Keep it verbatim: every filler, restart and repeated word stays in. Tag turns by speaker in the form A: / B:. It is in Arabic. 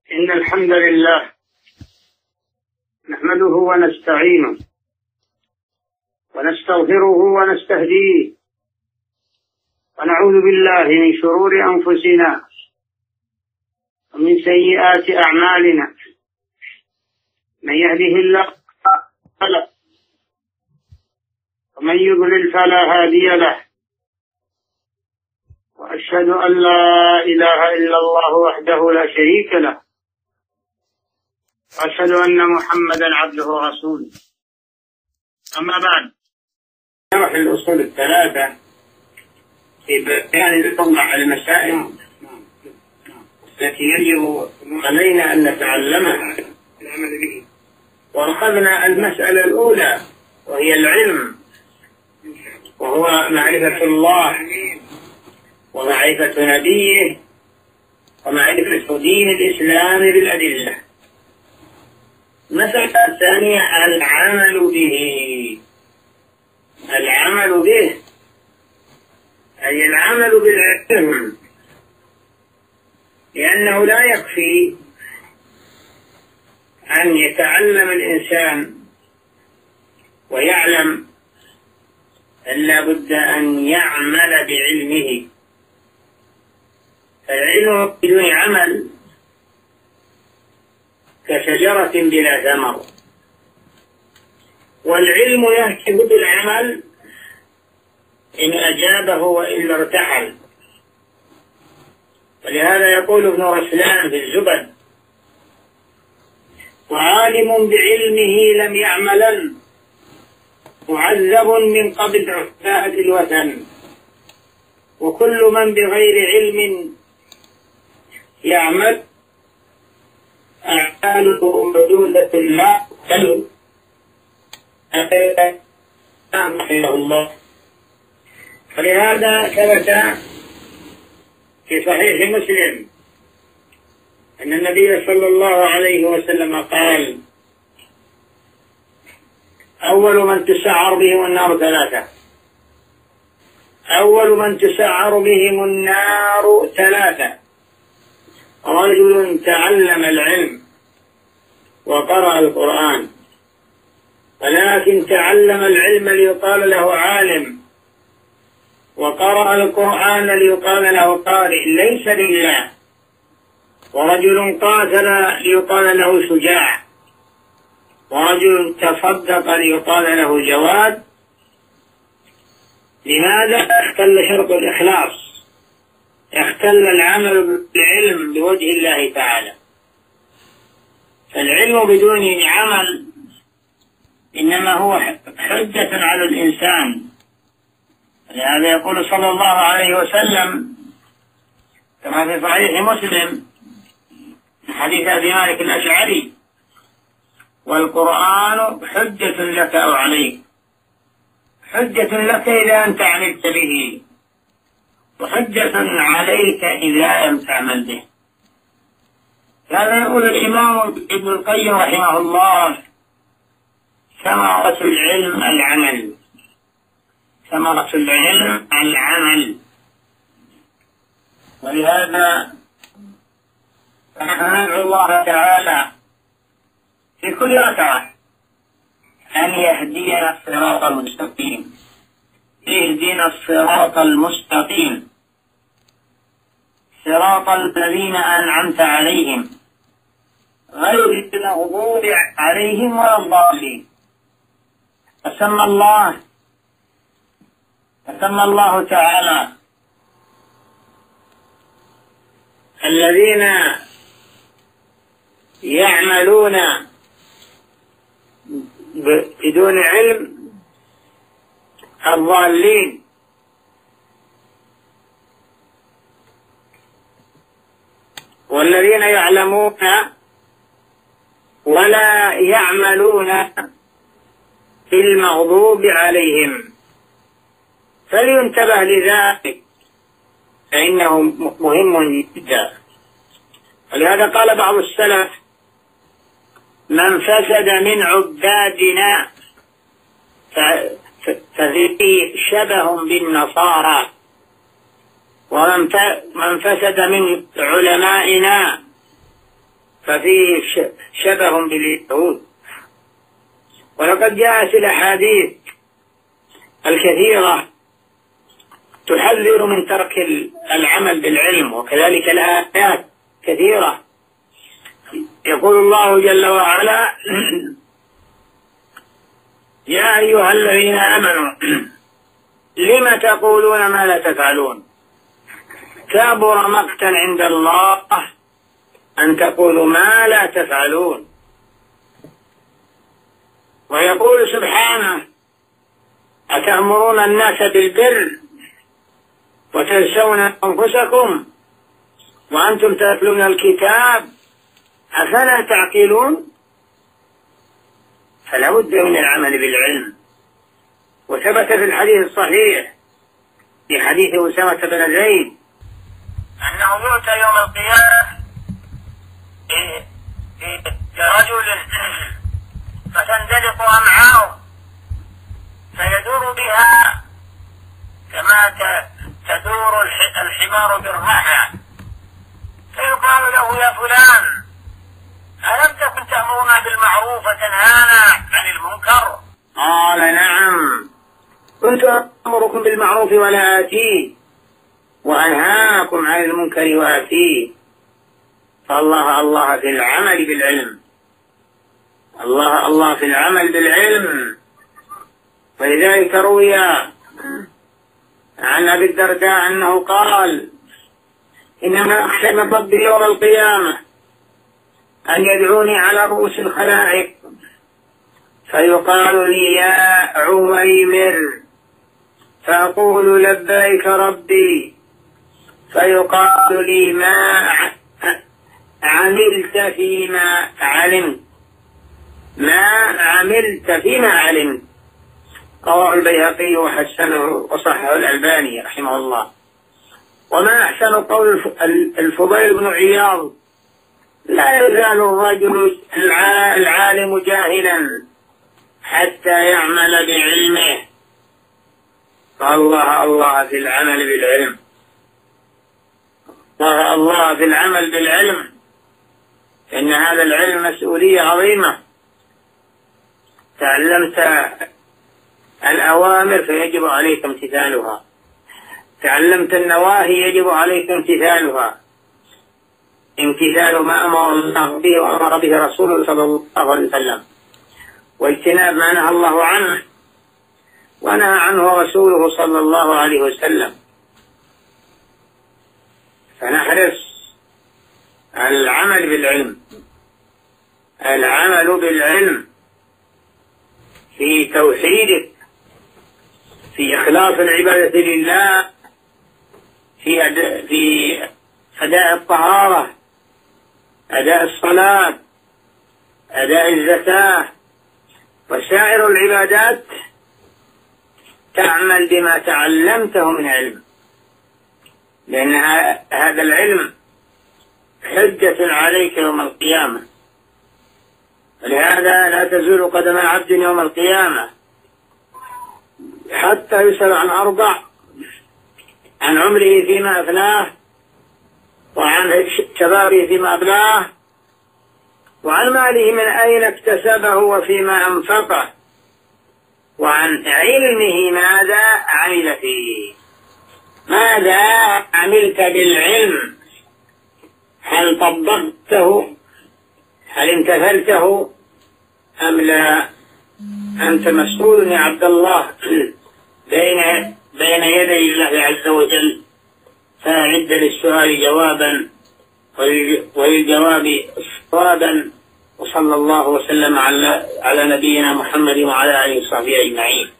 A: إن الحمد لله نحمده ونستعينه ونستغفره ونستهديه ونعوذ بالله من شرور أنفسنا ومن سيئات أعمالنا. من يهده الله فلا ومن يضلل فلا هادي له، وأشهد أن لا إله إلا الله وحده لا شريك له، وأشهد أن محمدا عبده ورسوله. أما بعد، نروح الأصول الثلاثة في بيان الأوضح المسائل التي يجب علينا أن نتعلمها. وأخذنا المسألة الأولى وهي العلم، وهو معرفة الله ومعرفة نبيه ومعرفة دين الإسلام بالأدلة. المسألة الثانية العمل به. العمل به أي العمل بالعلم، لأنه لا يكفي أن يتعلم الإنسان ويعلم، إلا بد أن يعمل بعلمه. العلم بدون عمل كشجرة بلا ثمر، والعلم يهتم بالعمل إن أجابه وإلا ارتحل. ولهذا يقول ابن رسلان في الزبد: وعالم بعلمه لم يعملا معذب من قبل عفاءة الوثن، وكل من بغير علم يعمل أعماله مردودة لا تلو. رحمه الله. فلهذا ثبت في صحيح مسلم أن النبي صلى الله عليه وسلم قال: أول من تسعر بهم النار ثلاثة. أول من تسعر بهم النار ثلاثة: رجل تعلم العلم وقرأ القرآن، ولكن تعلم العلم ليقال له عالم، وقرأ القرآن ليقال له قارئ ليس لله، ورجل قاتل ليقال له شجاع، ورجل تصدق ليقال له جواد. لماذا؟ اختل شرط الإخلاص، اختل العمل بالعلم بوجه الله تعالى. فالعلم بدون عمل إنما هو حجة على الإنسان. لهذا يقول صلى الله عليه وسلم كما في صحيح مسلم من حديث أبي مالك الأشعري: والقرآن حجة لك أو عليك، حجة لك إذا أنت عملت به، وحجة عليك إذا لم تعمل به. هذا يقول الإمام ابن القيم رحمه الله: ثمرة العلم العمل، ثمرة العلم العمل. ولهذا نحن ندعو الله تعالى في كل ركعة أن يهدينا الصراط المستقيم، اهدنا الصراط المستقيم صراط الذين أنعمت عليهم غير المغضوب عليهم ولا الضالين. فسمى الله فسمى الله تعالى الذين يعملون بدون علم الضالين. والذين يعلمون ولا يعملون المغضوب عليهم. فلينتبه لذلك فإنه مهم جدا. ولهذا قال بعض السلف: من فسد من عبادنا ففيه شبه بالنصارى، ومن فسد من علمائنا ففيه شبه باليهود. ولقد جاءت الأحاديث الكثيرة تحذر من ترك العمل بالعلم، وكذلك الآيات كثيرة. يقول الله جل وعلا: يا أيها الذين آمنوا لم تقولون ما لا تفعلون كبر مقتا عند الله أن تقولوا ما لا تفعلون. ويقول سبحانه: أتأمرون الناس بالبر وتنسون أنفسكم وأنتم تتلون الكتاب أفلا تعقلون. فلا بد من العمل بالعلم. وثبت في الحديث الصحيح في حديث أسامة بن زيد أنه يؤتى يوم القيامة برجل فتندلق أمعاؤه فيدور بها كما تدور الحمار بالرحى، فيقال له: يا فلان، ألم تكن تأمرنا بالمعروف وتنهانا عن المنكر؟ قال: نعم، كنت أأمركم بالمعروف ولا آتيه وأنهاكم عن المنكر وآتيه. فالله الله في العمل بالعلم، الله الله في العمل بالعلم. ولذلك روي عن أبي الدرداء أنه قال: إنما أخشى من ربي يوم القيامة أن يدعوني على رؤوس الخلائق فيقال لي: يا عويمر، فأقول: لبيك ربي، فيقال لي: ما عملت فيما علمت، ما عملت فيما علمت. رواه البيهقي وحسنه وصححه الألباني رحمه الله. وما أحسن قول الفضيل بن عياض: لا يزال الرجل العالم جاهلا حتى يعمل بعلمه. فالله الله في العمل بالعلم، الله الله في العمل بالعلم، إن هذا العلم مسؤولية عظيمة. تعلمت الأوامر فيجب عليك امتثالها، تعلمت النواهي يجب عليك امتثالها، امتثال ما أمر الله به وأمر به رسوله صلى الله عليه وسلم، واجتناب ما نهى الله عنه ونهى عنه رسوله صلى الله عليه وسلم. فنحرص على العمل بالعلم، العمل بالعلم في توحيدك، في إخلاص العبادة لله، في أداء, في أداء الطهارة، أداء الصلاة، أداء الزكاة، وسائر العبادات تعمل بما تعلمته من علم، لأن هذا العلم حجة عليك يوم القيامة. ولهذا لا تزول قدم عبد يوم القيامة حتى يسأل عن أربع: عن عمره فيما أفناه، وعن شبابه فيما أبلاه، وعن ماله من أين اكتسبه وفيما أنفقه، وعن علمه ماذا عمل فيه. ماذا عملت بالعلم؟ هل طبقته؟ هل امتثلته أم لا؟ أنت مسؤول يا عبد الله بين بين يدي الله عز وجل، فأعد للسؤال جوابا وللجواب صوابا. وصلى الله وسلم على على نبينا محمد وعلى آله وصحبه أجمعين.